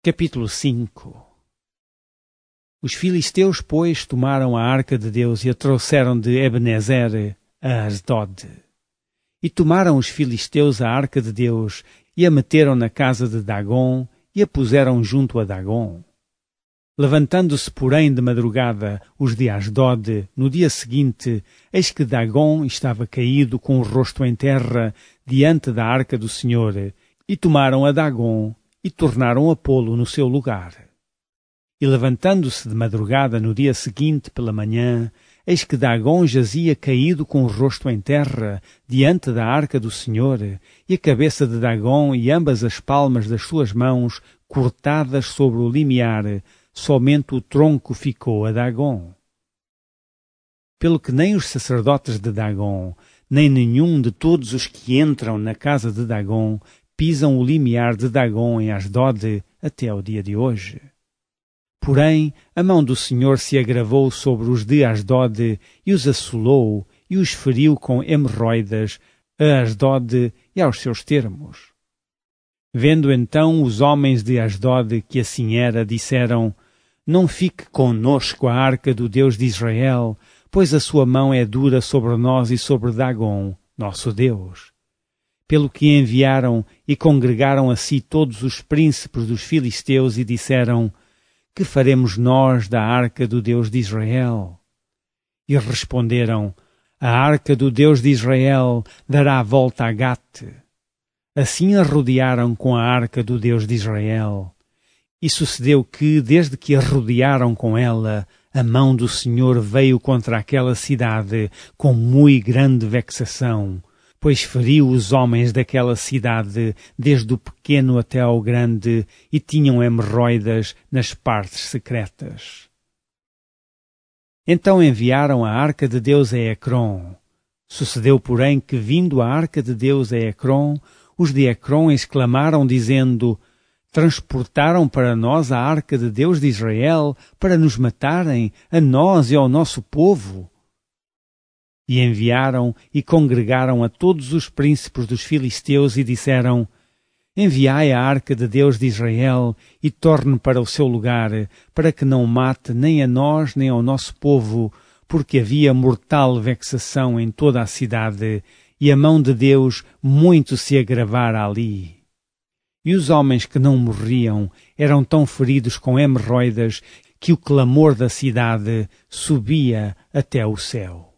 Capítulo 5. Os filisteus, pois, tomaram a arca de Deus e a trouxeram de Ebenezer a Asdod. E tomaram os filisteus a arca de Deus e a meteram na casa de Dagom e a puseram junto a Dagom. Levantando-se, porém, de madrugada os de Asdod, no dia seguinte, eis que Dagom estava caído com o rosto em terra diante da arca do Senhor, e tomaram a Dagom e tornaram a pô-lo no seu lugar. E levantando-se de madrugada no dia seguinte pela manhã, eis que Dagom jazia caído com o rosto em terra diante da arca do Senhor, e a cabeça de Dagom e ambas as palmas das suas mãos cortadas sobre o limiar, somente o tronco ficou a Dagom. Pelo que nem os sacerdotes de Dagom, nem nenhum de todos os que entram na casa de Dagom, pisam o limiar de Dagom em Asdod até ao dia de hoje. Porém, a mão do Senhor se agravou sobre os de Asdod e os assolou e os feriu com hemorroidas a Asdod e aos seus termos. Vendo então os homens de Asdod que assim era, disseram: Não fique conosco a arca do Deus de Israel, pois a sua mão é dura sobre nós e sobre Dagom, nosso Deus. Pelo que enviaram e congregaram a si todos os príncipes dos filisteus e disseram: Que faremos nós da arca do Deus de Israel? E responderam: A arca do Deus de Israel dará a volta a Gate. Assim a rodearam com a arca do Deus de Israel. E sucedeu que, desde que a rodearam com ela, a mão do Senhor veio contra aquela cidade com muito grande vexação, pois feriu os homens daquela cidade, desde o pequeno até ao grande, e tinham hemorroidas nas partes secretas. Então enviaram a arca de Deus a Ecrom. Sucedeu, porém, que, vindo a arca de Deus a Ecrom, os de Ecrom exclamaram, dizendo: Transportaram para nós a arca de Deus de Israel para nos matarem, a nós e ao nosso povo. E enviaram e congregaram a todos os príncipes dos filisteus e disseram: Enviai a arca de Deus de Israel e torne para o seu lugar, para que não mate nem a nós nem ao nosso povo, porque havia mortal vexação em toda a cidade, e a mão de Deus muito se agravara ali. E os homens que não morriam eram tão feridos com hemorroidas que o clamor da cidade subia até o céu.